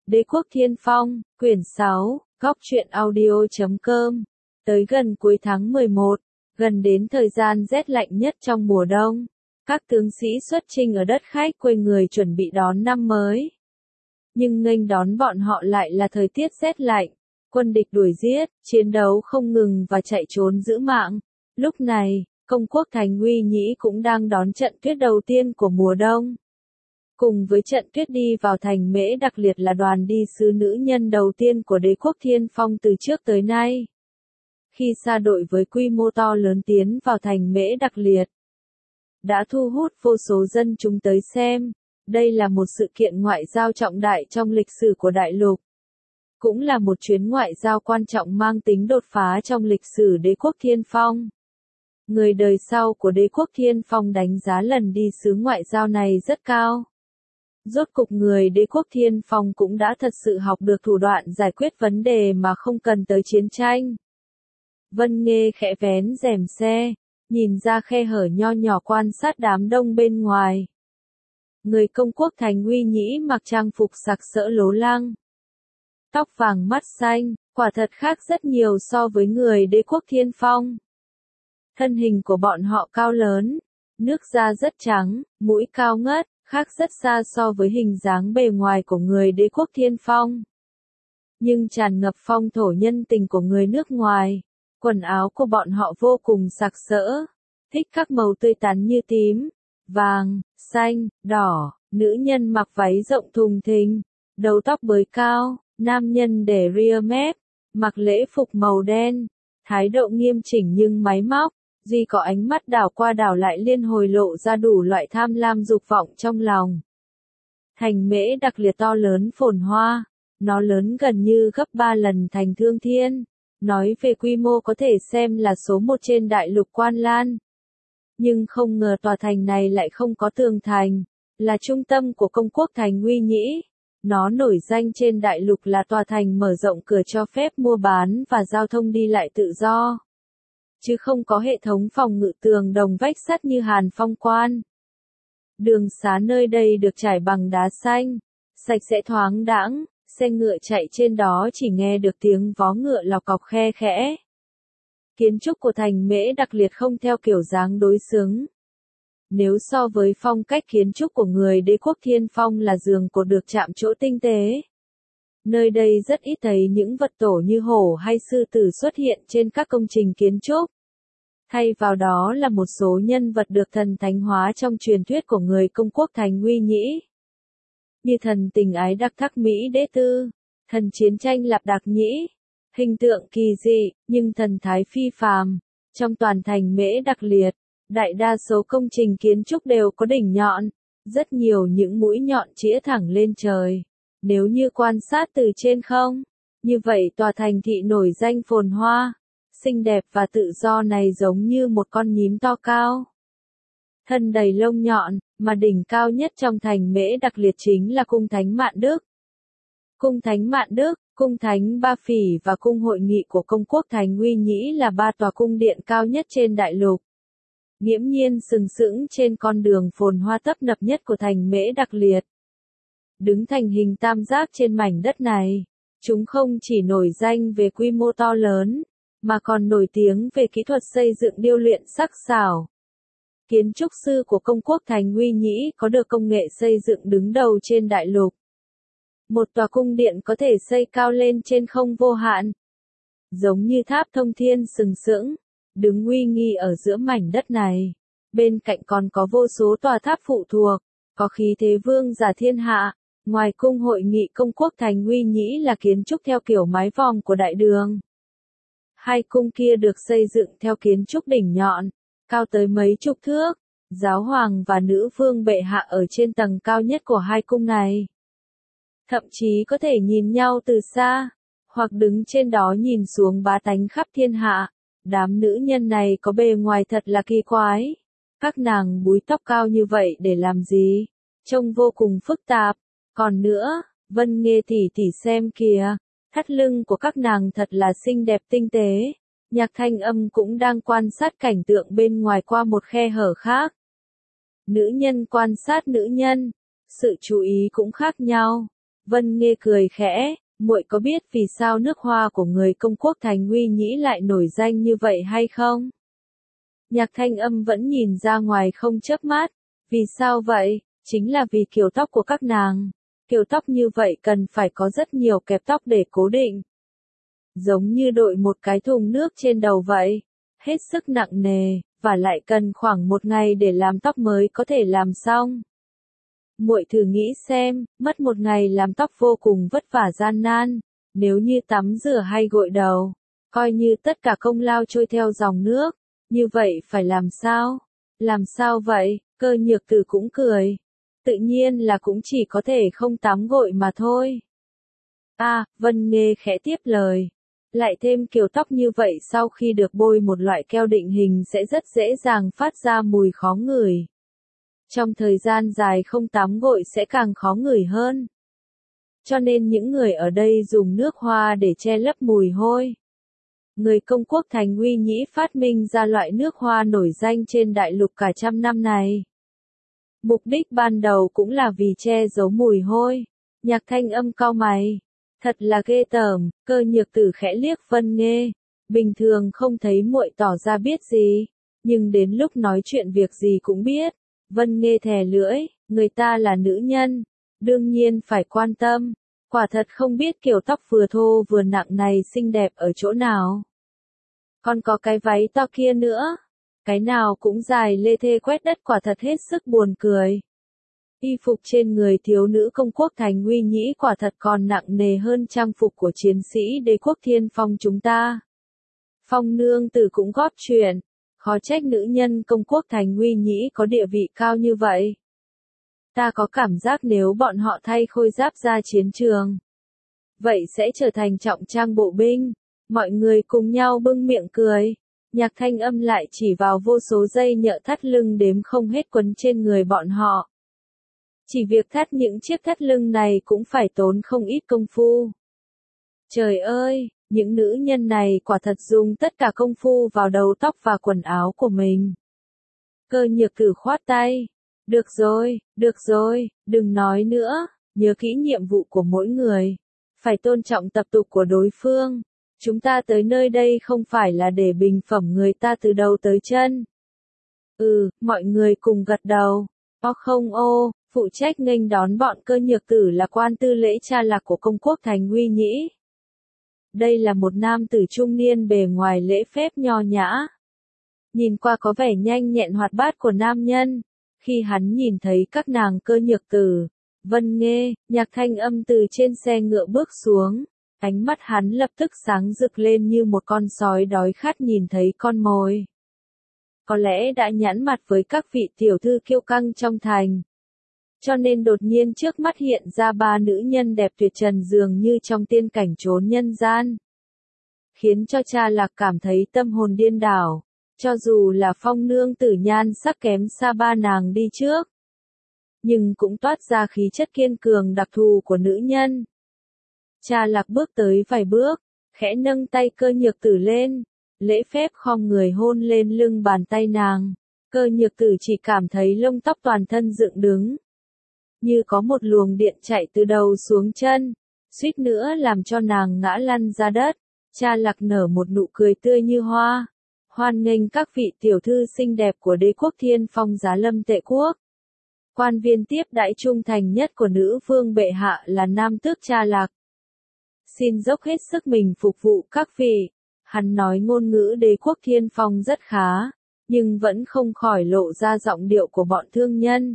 Đế quốc Thiên Phong, quyển 6, góc truyện audio.com. Tới gần cuối tháng 11, gần đến thời gian rét lạnh nhất trong mùa đông, các tướng sĩ xuất chinh ở đất khách quê người chuẩn bị đón năm mới. Nhưng nghênh đón bọn họ lại là thời tiết rét lạnh, quân địch đuổi giết, chiến đấu không ngừng và chạy trốn giữ mạng. Lúc này, công quốc Thành Uy Nhĩ cũng đang đón trận tuyết đầu tiên của mùa đông. Cùng với trận tuyết đi vào thành Mễ Đặc Liệt là đoàn đi sứ nữ nhân đầu tiên của đế quốc Thiên Phong từ trước tới nay. Khi xa đội với quy mô to lớn tiến vào thành Mễ Đặc Liệt, đã thu hút vô số dân chúng tới xem. Đây là một sự kiện ngoại giao trọng đại trong lịch sử của đại lục. Cũng là một chuyến ngoại giao quan trọng mang tính đột phá trong lịch sử đế quốc Thiên Phong. Người đời sau của đế quốc Thiên Phong đánh giá lần đi sứ ngoại giao này rất cao. Rốt cục người đế quốc Thiên Phong cũng đã thật sự học được thủ đoạn giải quyết vấn đề mà không cần tới chiến tranh. Vân Nghê khẽ vén rèm xe, nhìn ra khe hở nho nhỏ quan sát đám đông bên ngoài. Người công quốc Thành Uy Nhĩ mặc trang phục sặc sỡ lố lăng. Tóc vàng mắt xanh, quả thật khác rất nhiều so với người đế quốc Thiên Phong. Thân hình của bọn họ cao lớn, nước da rất trắng, mũi cao ngất, khác rất xa so với hình dáng bề ngoài của người đế quốc Thiên Phong. Nhưng tràn ngập phong thổ nhân tình của người nước ngoài, quần áo của bọn họ vô cùng sặc sỡ, thích các màu tươi tắn như tím, vàng, xanh, đỏ, nữ nhân mặc váy rộng thùng thình, đầu tóc bới cao, nam nhân để ria mép, mặc lễ phục màu đen, thái độ nghiêm chỉnh nhưng máy móc. Duy có ánh mắt đảo qua đảo lại liên hồi lộ ra đủ loại tham lam dục vọng trong lòng. Thành Mễ Đặc Liệt to lớn phồn hoa, nó lớn gần như gấp 3 lần thành Thương Thiên, nói về quy mô có thể xem là số 1 trên đại lục Quan Lan. Nhưng không ngờ tòa thành này lại không có tường thành, là trung tâm của công quốc Thành Uy Nhĩ. Nó nổi danh trên đại lục là tòa thành mở rộng cửa cho phép mua bán và giao thông đi lại tự do, chứ không có hệ thống phòng ngự tường đồng vách sắt như Hàn Phong Quan. Đường xá nơi đây được trải bằng đá xanh, sạch sẽ thoáng đãng, xe ngựa chạy trên đó chỉ nghe được tiếng vó ngựa lọc cọc khe khẽ. Kiến trúc của thành Mễ Đặc Liệt không theo kiểu dáng đối xứng. Nếu so với phong cách kiến trúc của người đế quốc Thiên Phong là giường cột được chạm trổ tinh tế. Nơi đây rất ít thấy những vật tổ như hổ hay sư tử xuất hiện trên các công trình kiến trúc. Thay vào đó là một số nhân vật được thần thánh hóa trong truyền thuyết của người công quốc Thành Uy Nhĩ. Như thần tình ái Đặc Thắc Mỹ Đế Tư, thần chiến tranh Lạp Đạc Nhĩ. Hình tượng kỳ dị, nhưng thần thái phi phàm. Trong toàn thành Mễ Đặc Liệt, đại đa số công trình kiến trúc đều có đỉnh nhọn. Rất nhiều những mũi nhọn chĩa thẳng lên trời. Nếu như quan sát từ trên không, như vậy tòa thành thị nổi danh phồn hoa, xinh đẹp và tự do này giống như một con nhím to cao. Thân đầy lông nhọn, mà đỉnh cao nhất trong thành Mễ Đặc Liệt chính là cung thánh Mạn Đức. Cung thánh Mạn Đức, cung thánh Ba Phỉ và cung hội nghị của công quốc Thành Uy Nhĩ là 3 tòa cung điện cao nhất trên đại lục. Nghiễm nhiên sừng sững trên con đường phồn hoa tấp nập nhất của thành Mễ Đặc Liệt. Đứng thành hình tam giác trên mảnh đất này, chúng không chỉ nổi danh về quy mô to lớn, mà còn nổi tiếng về kỹ thuật xây dựng điêu luyện sắc sảo. Kiến trúc sư của công quốc Thành Uy Nhĩ có được công nghệ xây dựng đứng đầu trên đại lục. Một tòa cung điện có thể xây cao lên trên không vô hạn, giống như tháp thông thiên sừng sững, đứng uy nghi ở giữa mảnh đất này. Bên cạnh còn có vô số tòa tháp phụ thuộc, có khí thế vương giả thiên hạ. Ngoài cung hội nghị công quốc Thành Uy Nhĩ là kiến trúc theo kiểu mái vòm của đại đường. Hai cung kia được xây dựng theo kiến trúc đỉnh nhọn, cao tới mấy chục thước. Giáo hoàng và nữ vương bệ hạ ở trên tầng cao nhất của hai cung này. Thậm chí có thể nhìn nhau từ xa, hoặc đứng trên đó nhìn xuống bá tánh khắp thiên hạ. Đám nữ nhân này có bề ngoài thật là kỳ quái. Các nàng búi tóc cao như vậy để làm gì? Trông vô cùng phức tạp. Còn nữa, Vân Nghê tỷ xem kìa, thắt lưng của các nàng thật là xinh đẹp tinh tế. Nhạc Thanh Âm cũng đang quan sát cảnh tượng bên ngoài qua một khe hở khác. Nữ nhân quan sát nữ nhân, sự chú ý cũng khác nhau. Vân Nghê cười khẽ, muội có biết vì sao nước hoa của người công quốc Thành Uy Nhĩ lại nổi danh như vậy hay không? Nhạc Thanh Âm vẫn nhìn ra ngoài không chớp mắt. Vì sao vậy? Chính là vì kiểu tóc của các nàng. Kiểu tóc như vậy cần phải có rất nhiều kẹp tóc để cố định. Giống như đội một cái thùng nước trên đầu vậy. Hết sức nặng nề, và lại cần khoảng 1 ngày để làm tóc mới có thể làm xong. Muội thử nghĩ xem, mất 1 ngày làm tóc vô cùng vất vả gian nan. Nếu như tắm rửa hay gội đầu, coi như tất cả công lao trôi theo dòng nước. Như vậy phải làm sao? Làm sao vậy? Cơ Nhược Tử cũng cười. Tự nhiên là cũng chỉ có thể không tắm gội mà thôi. Vân Nghê khẽ tiếp lời. Lại thêm kiểu tóc như vậy sau khi được bôi một loại keo định hình sẽ rất dễ dàng phát ra mùi khó ngửi. Trong thời gian dài không tắm gội sẽ càng khó ngửi hơn. Cho nên những người ở đây dùng nước hoa để che lấp mùi hôi. Người công quốc Thành Uy Nhĩ phát minh ra loại nước hoa nổi danh trên đại lục cả trăm năm này. Mục đích ban đầu cũng là vì che giấu mùi hôi. Nhạc Thanh Âm cau mày. Thật là ghê tởm. Cơ Nhược Tử khẽ liếc Vân Nghê. Bình thường không thấy muội tỏ ra biết gì, nhưng đến lúc nói chuyện việc gì cũng biết. Vân Nghê thè lưỡi, người ta là nữ nhân, đương nhiên phải quan tâm. Quả thật không biết kiểu tóc vừa thô vừa nặng này xinh đẹp ở chỗ nào. Còn có cái váy to kia nữa, cái nào cũng dài lê thê quét đất, quả thật hết sức buồn cười. Y phục trên người thiếu nữ công quốc Thành Uy Nhĩ quả thật còn nặng nề hơn trang phục của chiến sĩ đế quốc Thiên Phong chúng ta. Phong nương tử cũng góp chuyện, khó trách nữ nhân công quốc Thành Uy Nhĩ có địa vị cao như vậy. Ta có cảm giác nếu bọn họ thay khôi giáp ra chiến trường, vậy sẽ trở thành trọng trang bộ binh. Mọi người cùng nhau bưng miệng cười. Nhạc Thanh Âm lại chỉ vào vô số dây nhợ thắt lưng đếm không hết quấn trên người bọn họ. Chỉ việc thắt những chiếc thắt lưng này cũng phải tốn không ít công phu. Trời ơi, những nữ nhân này quả thật dùng tất cả công phu vào đầu tóc và quần áo của mình. Cơ Nhược Tử khoát tay. Được rồi, đừng nói nữa, nhớ kỹ nhiệm vụ của mỗi người. Phải tôn trọng tập tục của đối phương. Chúng ta tới nơi đây không phải là để bình phẩm người ta từ đầu tới chân. Mọi người cùng gật đầu. Phụ trách nghênh đón bọn Cơ Nhược Tử là quan tư lễ cha lạc của công quốc Thành Uy Nhĩ. Đây là một nam tử trung niên bề ngoài lễ phép nho nhã. Nhìn qua có vẻ nhanh nhẹn hoạt bát của nam nhân. Khi hắn nhìn thấy các nàng Cơ Nhược Tử, Vân Nghê, Nhạc Thanh Âm từ trên xe ngựa bước xuống, ánh mắt hắn lập tức sáng rực lên như một con sói đói khát nhìn thấy con mồi. Có lẽ đã nhãn mặt với các vị tiểu thư kiêu căng trong thành, cho nên đột nhiên trước mắt hiện ra 3 nữ nhân đẹp tuyệt trần dường như trong tiên cảnh trốn nhân gian. Khiến cho cha Lạc cảm thấy tâm hồn điên đảo, cho dù là Phong nương tử nhan sắc kém xa 3 nàng đi trước, nhưng cũng toát ra khí chất kiên cường đặc thù của nữ nhân. Cha Lạc bước tới vài bước, khẽ nâng tay Cơ Nhược Tử lên, lễ phép khom người hôn lên lưng bàn tay nàng. Cơ Nhược Tử chỉ cảm thấy lông tóc toàn thân dựng đứng, như có một luồng điện chạy từ đầu xuống chân, suýt nữa làm cho nàng ngã lăn ra đất. Cha Lạc nở một nụ cười tươi như hoa, hoan nghênh các vị tiểu thư xinh đẹp của đế quốc Thiên Phong Giá Lâm Tệ Quốc. Quan viên tiếp đãi trung thành nhất của nữ vương bệ hạ là nam tước Cha Lạc. Xin dốc hết sức mình phục vụ các vị. Hắn nói ngôn ngữ đế quốc Thiên Phong rất khá, nhưng vẫn không khỏi lộ ra giọng điệu của bọn thương nhân.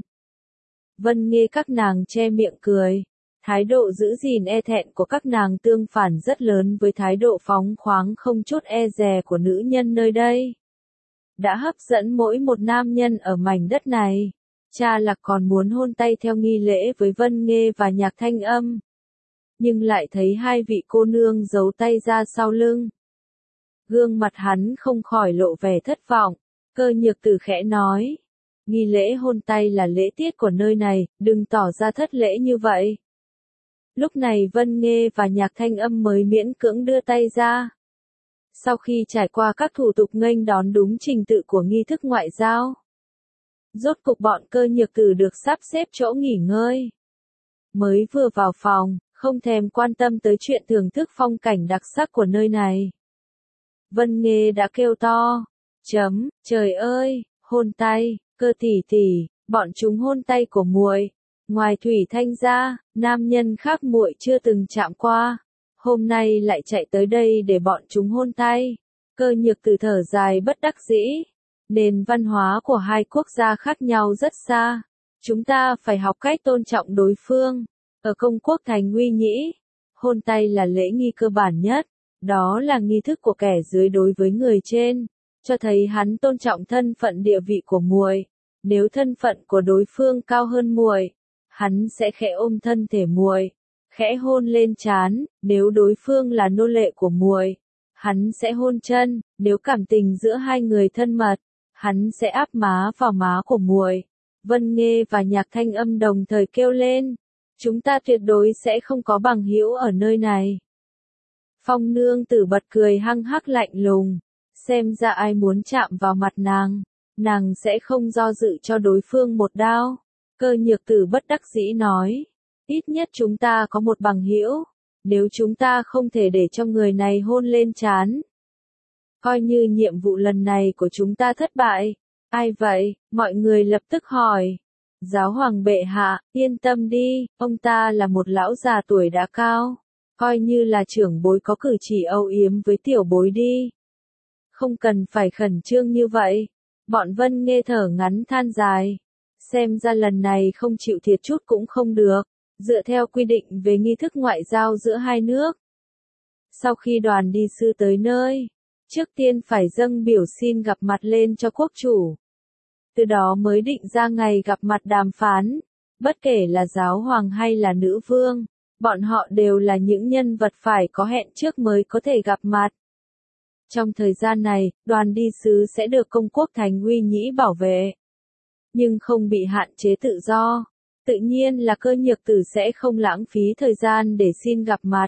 Vân Nghê các nàng che miệng cười. Thái độ giữ gìn e thẹn của các nàng tương phản rất lớn với thái độ phóng khoáng không chút e dè của nữ nhân nơi đây. Đã hấp dẫn mỗi một nam nhân ở mảnh đất này. Cha Lạc còn muốn hôn tay theo nghi lễ với Vân Nghê và Nhạc Thanh Âm, nhưng lại thấy 2 vị cô nương giấu tay ra sau lưng. Gương mặt hắn không khỏi lộ vẻ thất vọng. Cơ Nhược Tử khẽ nói, nghi lễ hôn tay là lễ tiết của nơi này, đừng tỏ ra thất lễ như vậy. Lúc này Vân Nghê và Nhạc Thanh Âm mới miễn cưỡng đưa tay ra. Sau khi trải qua các thủ tục nghênh đón đúng trình tự của nghi thức ngoại giao, rốt cục bọn Cơ Nhược Tử được sắp xếp chỗ nghỉ ngơi. mới vừa vào phòng, không thèm quan tâm tới chuyện thưởng thức phong cảnh đặc sắc của nơi này. Vân Nghê đã kêu to. Trời ơi, hôn tay, Cơ tỷ tỷ, bọn chúng hôn tay của muội. Ngoài Thủy Thanh ra, nam nhân khác muội chưa từng chạm qua. Hôm nay lại chạy tới đây để bọn chúng hôn tay. Cơ Nhược Tử thở dài bất đắc dĩ. Nền văn hóa của hai quốc gia khác nhau rất xa. Chúng ta phải học cách tôn trọng đối phương. Ở công quốc Thành Uy Nhĩ, hôn tay là lễ nghi cơ bản nhất. Đó là nghi thức của kẻ dưới đối với người trên, cho thấy hắn tôn trọng thân phận địa vị của muội. Nếu thân phận của đối phương cao hơn muội, hắn sẽ khẽ ôm thân thể muội, khẽ hôn lên trán. Nếu đối phương là nô lệ của muội, hắn sẽ hôn chân. Nếu cảm tình giữa hai người thân mật, hắn sẽ áp má vào má của muội. Vân Nghê và Nhạc Thanh Âm đồng thời kêu lên. Chúng ta tuyệt đối sẽ không có bằng hữu ở nơi này. Phong Nương Tử bật cười hăng hắc lạnh lùng. Xem ra ai muốn chạm vào mặt nàng sẽ không do dự cho đối phương một đao. Cơ Nhược Tử bất đắc dĩ nói. Ít nhất chúng ta có một bằng hữu. Nếu chúng ta không thể để cho người này hôn lên trán, coi như nhiệm vụ lần này của chúng ta thất bại. Ai vậy? Mọi người lập tức hỏi. Giáo hoàng bệ hạ, yên tâm đi, ông ta là một lão già tuổi đã cao. Coi như là trưởng bối có cử chỉ âu yếm với tiểu bối đi. Không cần phải khẩn trương như vậy. Bọn Vân Nghê thở ngắn than dài. Xem ra lần này không chịu thiệt chút cũng không được. Dựa theo quy định về nghi thức ngoại giao giữa hai nước. Sau khi đoàn đi sư tới nơi, trước tiên phải dâng biểu xin gặp mặt lên cho quốc chủ. Từ đó mới định ra ngày gặp mặt đàm phán. Bất kể là giáo hoàng hay là nữ vương, bọn họ đều là những nhân vật phải có hẹn trước mới có thể gặp mặt. Trong thời gian này, đoàn đi sứ sẽ được công quốc Thành Uy Nhĩ bảo vệ, nhưng không bị hạn chế tự do. Tự nhiên là Cơ Nhược Tử sẽ không lãng phí thời gian để xin gặp mặt.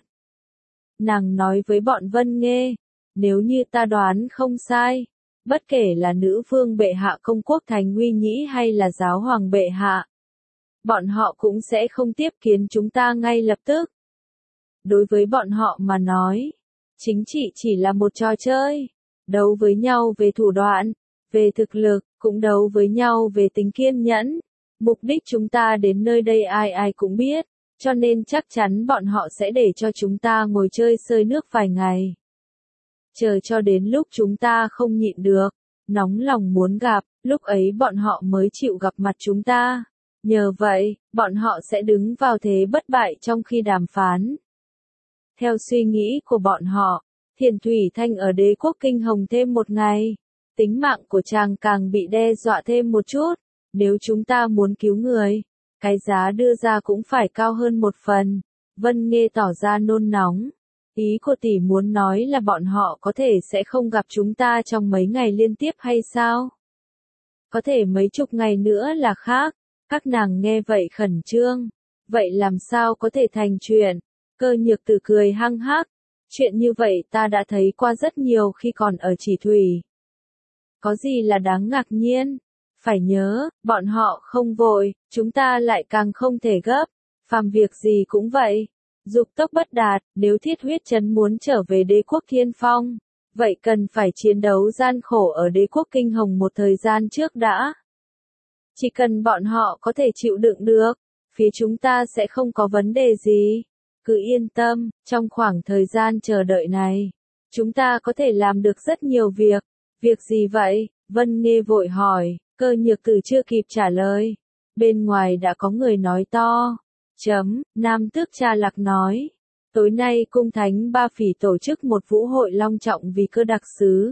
Nàng nói với bọn Vân Nghê, nếu như ta đoán không sai, bất kể là nữ vương bệ hạ công quốc Thành Uy Nhĩ hay là giáo hoàng bệ hạ, bọn họ cũng sẽ không tiếp kiến chúng ta ngay lập tức. Đối với bọn họ mà nói, chính trị chỉ là một trò chơi, đấu với nhau về thủ đoạn, về thực lực, cũng đấu với nhau về tính kiên nhẫn. Mục đích chúng ta đến nơi đây ai cũng biết, cho nên chắc chắn bọn họ sẽ để cho chúng ta ngồi chơi sơi nước vài ngày. Chờ cho đến lúc chúng ta không nhịn được, nóng lòng muốn gặp, lúc ấy bọn họ mới chịu gặp mặt chúng ta. Nhờ vậy, bọn họ sẽ đứng vào thế bất bại trong khi đàm phán. Theo suy nghĩ của bọn họ, Thiền Thủy Thanh ở đế quốc Kinh Hồng thêm một ngày, tính mạng của chàng càng bị đe dọa thêm một chút. Nếu chúng ta muốn cứu người, cái giá đưa ra cũng phải cao hơn một phần. Vân Nghê tỏ ra nôn nóng. Ý của tỷ muốn nói là bọn họ có thể sẽ không gặp chúng ta trong mấy ngày liên tiếp hay sao? Có thể mấy chục ngày nữa là khác. Các nàng nghe vậy khẩn trương. Vậy làm sao có thể thành chuyện? Cơ Nhược Tử cười hăng hắc. Chuyện như vậy ta đã thấy qua rất nhiều khi còn ở Chỉ Thủy. Có gì là đáng ngạc nhiên? Phải nhớ, bọn họ không vội, chúng ta lại càng không thể gấp. Phàm việc gì cũng vậy. Dục tốc bất đạt, nếu Thiết Huyết Trấn muốn trở về đế quốc Thiên Phong, vậy cần phải chiến đấu gian khổ ở đế quốc Kinh Hồng một thời gian trước đã. Chỉ cần bọn họ có thể chịu đựng được, phía chúng ta sẽ không có vấn đề gì. Cứ yên tâm, trong khoảng thời gian chờ đợi này, chúng ta có thể làm được rất nhiều việc. Việc gì vậy? Vân Nghê vội hỏi. Cơ Nhược Tử chưa kịp trả lời. Bên ngoài đã có người nói to. Nam tước Cha Lạc nói. Tối nay cung thánh Ba Phỉ tổ chức một vũ hội long trọng vì Cơ đặc sứ.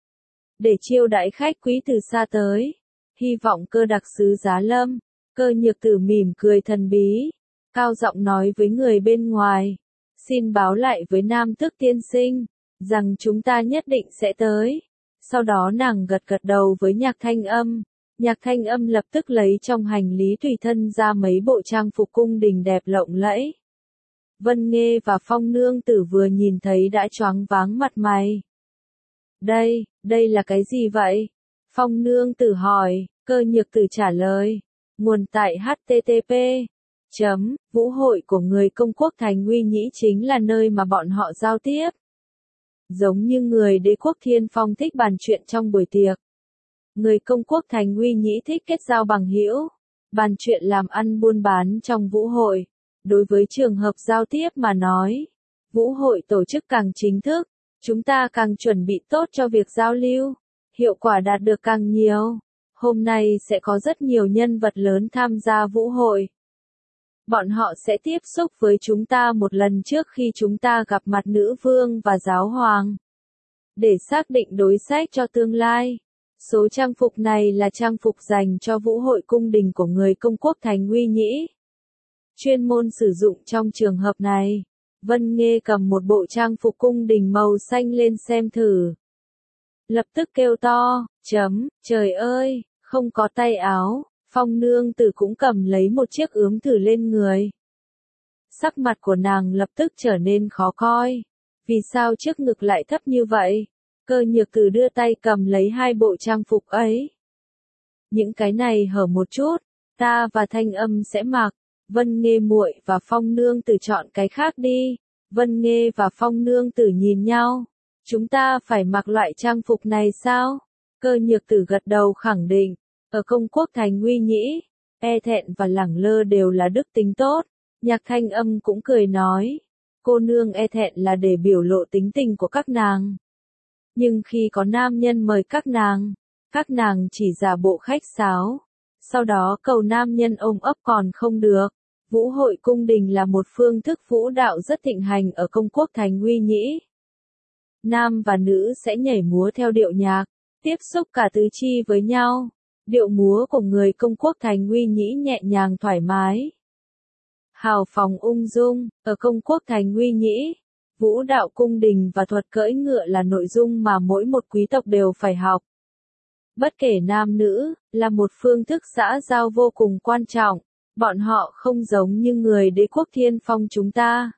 Để chiêu đãi khách quý từ xa tới. Hy vọng Cơ đặc sứ giá lâm. Cơ Nhược Tử mỉm cười thần bí. Cao giọng nói với người bên ngoài. Xin báo lại với Nam tước tiên sinh, rằng chúng ta nhất định sẽ tới. Sau đó nàng gật gật đầu với Nhạc Thanh Âm. Nhạc Thanh Âm lập tức lấy trong hành lý tùy thân ra mấy bộ trang phục cung đình đẹp lộng lẫy. Vân Nghê và Phong Nương Tử vừa nhìn thấy đã choáng váng mặt mày. Đây là cái gì vậy? Phong Nương Tử hỏi. Cơ Nhược Tử trả lời. Nguồn tại http Vũ hội của người công quốc thành Uy Nhĩ chính là nơi mà bọn họ giao tiếp. Giống như người đế quốc Thiên Phong thích bàn chuyện trong buổi tiệc. Người công quốc thành Uy Nhĩ thích kết giao bằng hữu, bàn chuyện làm ăn buôn bán trong vũ hội. Đối với trường hợp giao tiếp mà nói, vũ hội tổ chức càng chính thức, chúng ta càng chuẩn bị tốt cho việc giao lưu, hiệu quả đạt được càng nhiều. Hôm nay sẽ có rất nhiều nhân vật lớn tham gia vũ hội. Bọn họ sẽ tiếp xúc với chúng ta một lần trước khi chúng ta gặp mặt nữ vương và giáo hoàng. Để xác định đối sách cho tương lai, số trang phục này là trang phục dành cho vũ hội cung đình của người công quốc thành Uy Nhĩ. Chuyên môn sử dụng trong trường hợp này, Vân Nghê cầm một bộ trang phục cung đình màu xanh lên xem thử. Lập tức kêu to, trời ơi, không có tay áo. Phong nương tử cũng cầm lấy một chiếc ướm thử lên người. Sắc mặt của nàng lập tức trở nên khó coi. Vì sao chiếc ngực lại thấp như vậy? Cơ nhược tử đưa tay cầm lấy hai bộ trang phục ấy. Những cái này hở một chút, ta và Thanh Âm sẽ mặc. Vân Nghê muội và Phong nương tử chọn cái khác đi. Vân Nghê và Phong nương tử nhìn nhau. Chúng ta phải mặc loại trang phục này sao? Cơ nhược tử gật đầu khẳng định. Ở công quốc thành Uy Nhĩ, e thẹn và lẳng lơ đều là đức tính tốt. Nhạc Thanh Âm cũng cười nói, cô nương e thẹn là để biểu lộ tính tình của các nàng. Nhưng khi có nam nhân mời các nàng chỉ giả bộ khách sáo. Sau đó cầu nam nhân ôm ấp còn không được. Vũ hội cung đình là một phương thức vũ đạo rất thịnh hành ở công quốc thành Uy Nhĩ. Nam và nữ sẽ nhảy múa theo điệu nhạc, tiếp xúc cả tứ chi với nhau. Điệu múa của người công quốc thành Uy Nhĩ nhẹ nhàng thoải mái. Hào phóng ung dung, ở công quốc thành Uy Nhĩ, vũ đạo cung đình và thuật cưỡi ngựa là nội dung mà mỗi một quý tộc đều phải học. Bất kể nam nữ, là một phương thức xã giao vô cùng quan trọng, bọn họ không giống như người đế quốc Thiên Phong chúng ta.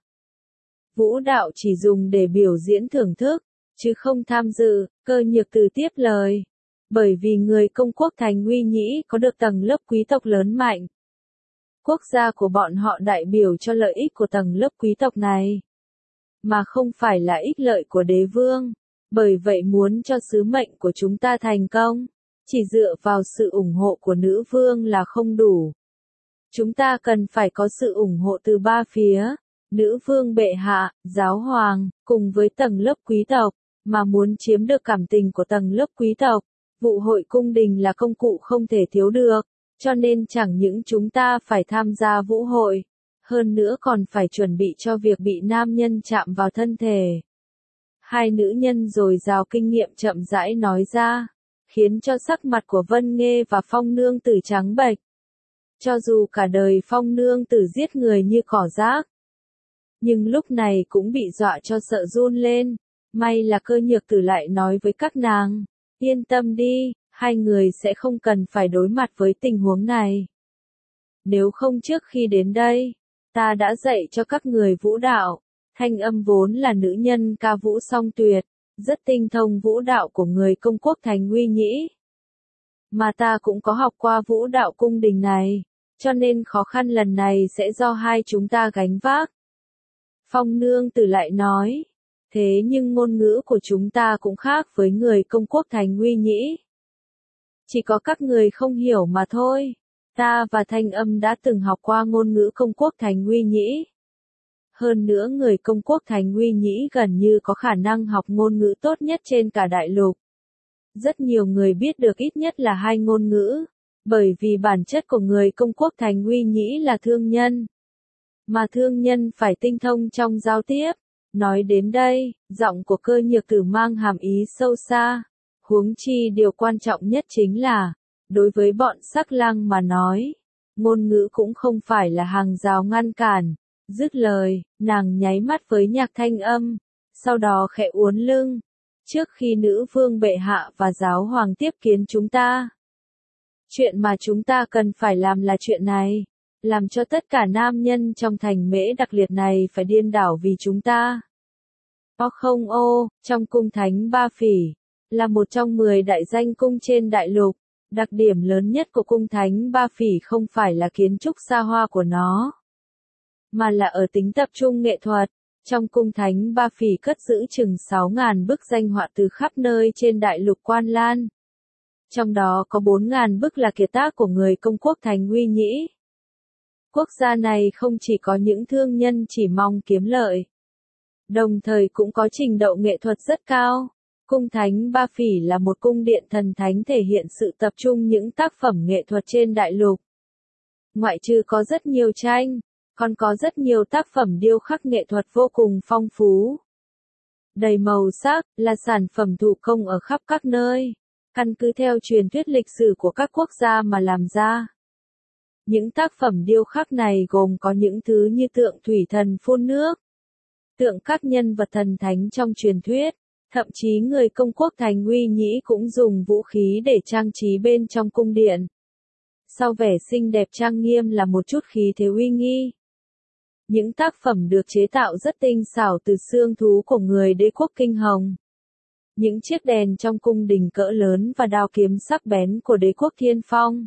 Vũ đạo chỉ dùng để biểu diễn thưởng thức, chứ không tham dự. Cơ nhược tử tiếp lời. Bởi vì người công quốc thành Uy Nhĩ có được tầng lớp quý tộc lớn mạnh. Quốc gia của bọn họ đại biểu cho lợi ích của tầng lớp quý tộc này, mà không phải là ích lợi của đế vương. Bởi vậy muốn cho sứ mệnh của chúng ta thành công, chỉ dựa vào sự ủng hộ của nữ vương là không đủ. Chúng ta cần phải có sự ủng hộ từ ba phía, nữ vương bệ hạ, giáo hoàng, cùng với tầng lớp quý tộc, mà muốn chiếm được cảm tình của tầng lớp quý tộc. Vũ hội cung đình là công cụ không thể thiếu được, cho nên chẳng những chúng ta phải tham gia vũ hội, hơn nữa còn phải chuẩn bị cho việc bị nam nhân chạm vào thân thể. Hai nữ nhân dồi dào kinh nghiệm chậm rãi nói ra, khiến cho sắc mặt của Vân Nghê và Phong nương tử trắng bệch. Cho dù cả đời Phong nương tử giết người như cỏ rác, nhưng lúc này cũng bị dọa cho sợ run lên. May là Cơ nhược tử lại nói với các nàng, yên tâm đi, hai người sẽ không cần phải đối mặt với tình huống này. Nếu không trước khi đến đây, ta đã dạy cho các người vũ đạo. Thanh Âm vốn là nữ nhân ca vũ song tuyệt, rất tinh thông vũ đạo của người công quốc thành Uy Nhĩ. Mà ta cũng có học qua vũ đạo cung đình này, cho nên khó khăn lần này sẽ do hai chúng ta gánh vác. Phong nương tử lại nói, thế nhưng ngôn ngữ của chúng ta cũng khác với người công quốc thành Uy Nhĩ. Chỉ có các người không hiểu mà thôi. Ta và Thanh Âm đã từng học qua ngôn ngữ công quốc thành Uy Nhĩ. Hơn nữa người công quốc thành Uy Nhĩ gần như có khả năng học ngôn ngữ tốt nhất trên cả đại lục. Rất nhiều người biết được ít nhất là hai ngôn ngữ, bởi vì bản chất của người công quốc thành Uy Nhĩ là thương nhân. Mà thương nhân phải tinh thông trong giao tiếp. Nói đến đây, giọng của Cơ nhược tử mang hàm ý sâu xa. Huống chi điều quan trọng nhất chính là, đối với bọn sắc lang mà nói, ngôn ngữ cũng không phải là hàng rào ngăn cản. Dứt lời, nàng nháy mắt với Nhạc Thanh Âm, sau đó khẽ uốn lưng. Trước khi nữ vương bệ hạ và giáo hoàng tiếp kiến chúng ta, chuyện mà chúng ta cần phải làm là chuyện này, làm cho tất cả nam nhân trong thành Mễ Đặc Liệt này phải điên đảo vì chúng ta. Không trong cung thánh Ba Phỉ, là một trong 10 đại danh cung trên đại lục. Đặc điểm lớn nhất của cung thánh Ba Phỉ không phải là kiến trúc xa hoa của nó, mà là ở tính tập trung nghệ thuật. Trong cung thánh Ba Phỉ cất giữ chừng 6.000 bức danh họa từ khắp nơi trên đại lục Quan Lan. Trong đó có 4.000 bức là kiệt tác của người công quốc Thành Uy Nhĩ. Quốc gia này không chỉ có những thương nhân chỉ mong kiếm lợi, đồng thời cũng có trình độ nghệ thuật rất cao. Cung thánh Ba Phỉ là một cung điện thần thánh thể hiện sự tập trung những tác phẩm nghệ thuật trên đại lục. Ngoại trừ có rất nhiều tranh, còn có rất nhiều tác phẩm điêu khắc nghệ thuật vô cùng phong phú, đầy màu sắc, là sản phẩm thủ công ở khắp các nơi, căn cứ theo truyền thuyết lịch sử của các quốc gia mà làm ra. Những tác phẩm điêu khắc này gồm có những thứ như tượng thủy thần phun nước, tượng các nhân vật thần thánh trong truyền thuyết, thậm chí người công quốc Thành Uy Nhĩ cũng dùng vũ khí để trang trí bên trong cung điện. Sau vẻ xinh đẹp trang nghiêm là một chút khí thế uy nghi. Những tác phẩm được chế tạo rất tinh xảo từ xương thú của người đế quốc Kinh Hồng. Những chiếc đèn trong cung đình cỡ lớn và đao kiếm sắc bén của đế quốc Thiên Phong.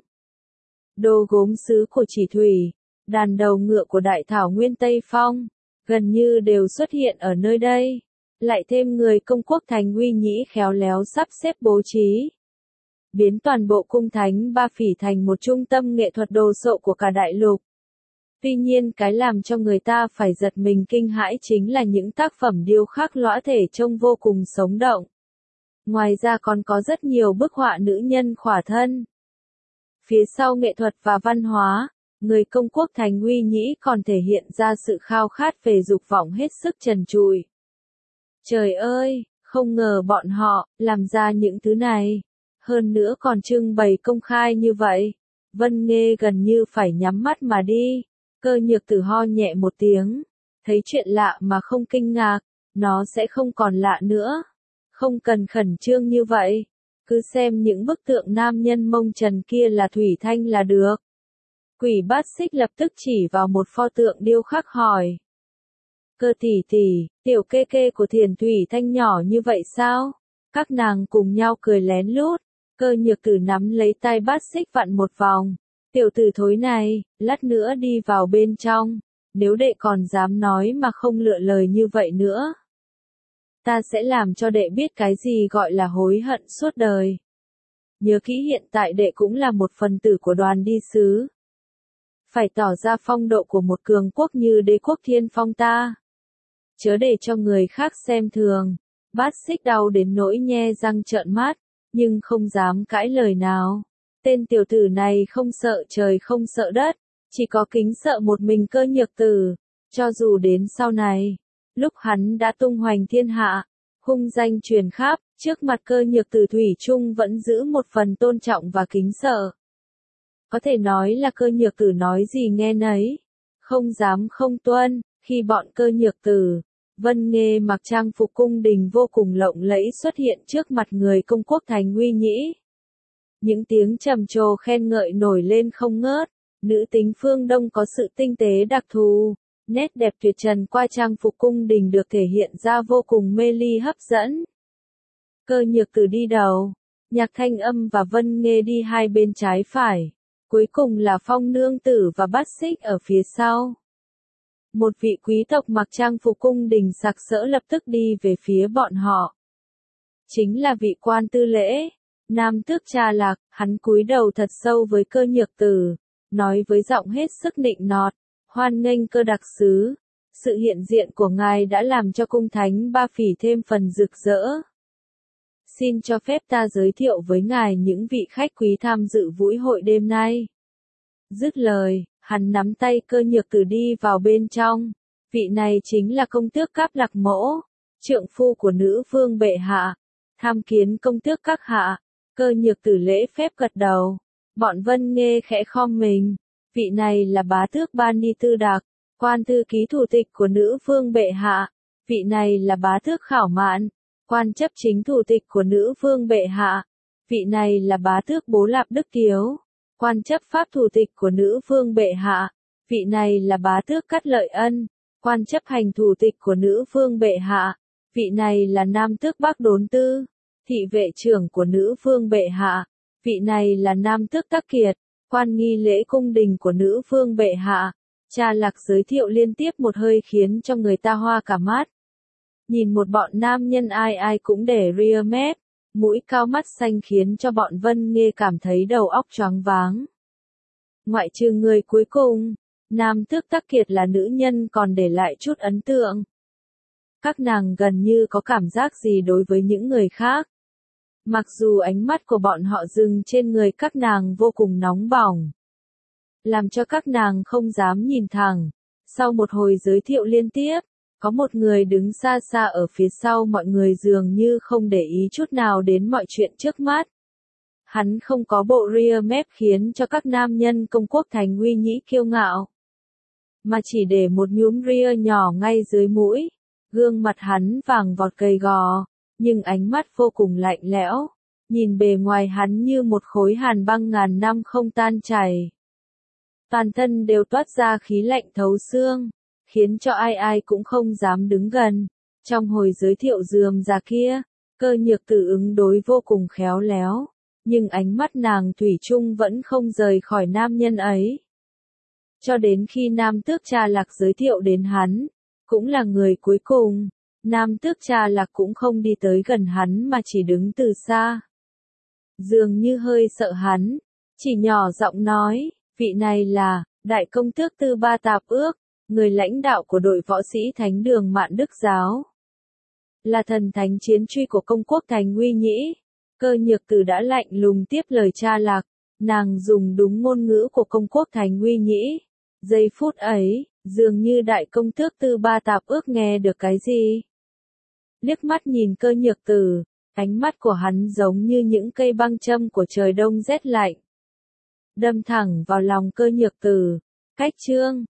Đồ gốm sứ của Chỉ Thủy, đàn đầu ngựa của Đại Thảo Nguyên Tây Phong, gần như đều xuất hiện ở nơi đây. Lại thêm người công quốc Thành Uy Nhĩ khéo léo sắp xếp bố trí, biến toàn bộ cung thánh Ba Phỉ thành một trung tâm nghệ thuật đồ sộ của cả đại lục. Tuy nhiên cái làm cho người ta phải giật mình kinh hãi chính là những tác phẩm điêu khắc lõa thể trông vô cùng sống động. Ngoài ra còn có rất nhiều bức họa nữ nhân khỏa thân. Phía sau nghệ thuật và văn hóa, người công quốc Thành Uy Nhĩ còn thể hiện ra sự khao khát về dục vọng hết sức trần trụi. Trời ơi, không ngờ bọn họ làm ra những thứ này. Hơn nữa còn trưng bày công khai như vậy. Vân Nghê gần như phải nhắm mắt mà đi. Cơ Nhược Tử ho nhẹ một tiếng. Thấy chuyện lạ mà không kinh ngạc, nó sẽ không còn lạ nữa. Không cần khẩn trương như vậy. Cứ xem những bức tượng nam nhân mông trần kia là Thủy Thanh là được. Quỷ Bát Xích lập tức chỉ vào một pho tượng điêu khắc hỏi. Cơ tỷ tỷ, tiểu kê kê của Thiền Thủy Thanh nhỏ như vậy sao? Các nàng cùng nhau cười lén lút. Cơ Nhược Tử nắm lấy tay Bát Xích vặn một vòng. Tiểu tử thối này, lát nữa đi vào bên trong. Nếu đệ còn dám nói mà không lựa lời như vậy nữa, ta sẽ làm cho đệ biết cái gì gọi là hối hận suốt đời. Nhớ kỹ hiện tại đệ cũng là một phần tử của đoàn đi sứ. Phải tỏ ra phong độ của một cường quốc như đế quốc Thiên Phong ta. Chớ để cho người khác xem thường. Bát Xích đau đến nỗi nhe răng trợn mắt, nhưng không dám cãi lời nào. Tên tiểu tử này không sợ trời không sợ đất, chỉ có kính sợ một mình Cơ Nhược Tử. Cho dù đến sau này, lúc hắn đã tung hoành thiên hạ, hung danh truyền khắp, trước mặt Cơ Nhược Tử thủy chung vẫn giữ một phần tôn trọng và kính sợ. Có thể nói là Cơ Nhược Tử nói gì nghe nấy, không dám không tuân. Khi bọn Cơ Nhược Tử, Vân Nghê mặc trang phục cung đình vô cùng lộng lẫy xuất hiện trước mặt người công quốc Thành Uy Nhĩ. Những tiếng trầm trồ khen ngợi nổi lên không ngớt. Nữ tính phương Đông có sự tinh tế đặc thù, nét đẹp tuyệt trần qua trang phục cung đình được thể hiện ra vô cùng mê ly hấp dẫn. Cơ Nhược Tử đi đầu, Nhạc Thanh Âm và Vân Nghê đi hai bên trái phải, cuối cùng là Phong Nương Tử và Bát Xích ở phía sau. Một vị quý tộc mặc trang phục cung đình sặc sỡ lập tức đi về phía bọn họ. Chính là vị quan tư lễ, Nam Tước Trà Lạc. Hắn cúi đầu thật sâu với Cơ Nhược Tử, nói với giọng hết sức nịnh nọt, hoan nghênh Cơ đặc sứ. Sự hiện diện của ngài đã làm cho cung thánh Ba Phỉ thêm phần rực rỡ. Xin cho phép ta giới thiệu với ngài những vị khách quý tham dự buổi hội đêm nay. Dứt lời, hắn nắm tay Cơ Nhược Tử đi vào bên trong. Vị này chính là công tước Cáp Lạc Mỗ, trượng phu của nữ vương bệ hạ. Tham kiến công tước các hạ. Cơ Nhược Tử lễ phép gật đầu. Bọn Vân Nghê khẽ khom mình. Vị này là bá tước Ban Ni Tư Đạc, quan thư ký thủ tịch của nữ vương bệ hạ. Vị này là bá tước Khảo Mạn, quan chấp chính thủ tịch của nữ vương bệ hạ. Vị này là bá tước Bố Lạp Đức Kiếu, quan chấp pháp thủ tịch của nữ vương bệ hạ. Vị này là bá tước Cát Lợi Ân, quan chấp hành thủ tịch của nữ vương bệ hạ. Vị này là nam tước Bắc Đốn Tư, thị vệ trưởng của nữ vương bệ hạ. Vị này là nam tước Tắc Kiệt, quan nghi lễ cung đình của nữ vương bệ hạ. Cha Lạc giới thiệu liên tiếp một hơi khiến cho người ta hoa cả mắt. Nhìn một bọn nam nhân ai ai cũng để ria mép, mũi cao mắt xanh khiến cho bọn Vân Nghê cảm thấy đầu óc choáng váng. Ngoại trừ người cuối cùng, Nam Tước Tắc Kiệt là nữ nhân còn để lại chút ấn tượng. Các nàng gần như có cảm giác gì đối với những người khác. Mặc dù ánh mắt của bọn họ dừng trên người các nàng vô cùng nóng bỏng, làm cho các nàng không dám nhìn thẳng. Sau một hồi giới thiệu liên tiếp, có một người đứng xa xa ở phía sau mọi người dường như không để ý chút nào đến mọi chuyện trước mắt. Hắn không có bộ ria mép khiến cho các nam nhân công quốc thành Uy Nhĩ kiêu ngạo, mà chỉ để một nhúm ria nhỏ ngay dưới mũi. Gương mặt hắn vàng vọt gầy gò, nhưng ánh mắt vô cùng lạnh lẽo. Nhìn bề ngoài hắn như một khối hàn băng ngàn năm không tan chảy. Toàn thân đều toát ra khí lạnh thấu xương, khiến cho ai ai cũng không dám đứng gần. Trong hồi giới thiệu rườm rà kia, Cơ Nhược Tử ứng đối vô cùng khéo léo, nhưng ánh mắt nàng thủy chung vẫn không rời khỏi nam nhân ấy. Cho đến khi Nam Tước Cha Lạc giới thiệu đến hắn, cũng là người cuối cùng, Nam Tước Cha Lạc cũng không đi tới gần hắn mà chỉ đứng từ xa. Dường như hơi sợ hắn, chỉ nhỏ giọng nói, vị này là, Đại Công Tước Tư Ba Tạp Ước, người lãnh đạo của đội võ sĩ Thánh đường Mạn Đức Giáo. Là thần thánh chiến truy của công quốc thành Uy Nhĩ. Cơ Nhược Tử đã lạnh lùng tiếp lời Cha Lạc, nàng dùng đúng ngôn ngữ của công quốc thành Uy Nhĩ. Giây phút ấy, dường như Đại Công Tước Tư Ba Tạp Ước nghe được cái gì. Liếc mắt nhìn Cơ Nhược Tử, ánh mắt của hắn giống như những cây băng châm của trời đông rét lạnh. Đâm thẳng vào lòng Cơ Nhược Tử. Cách chương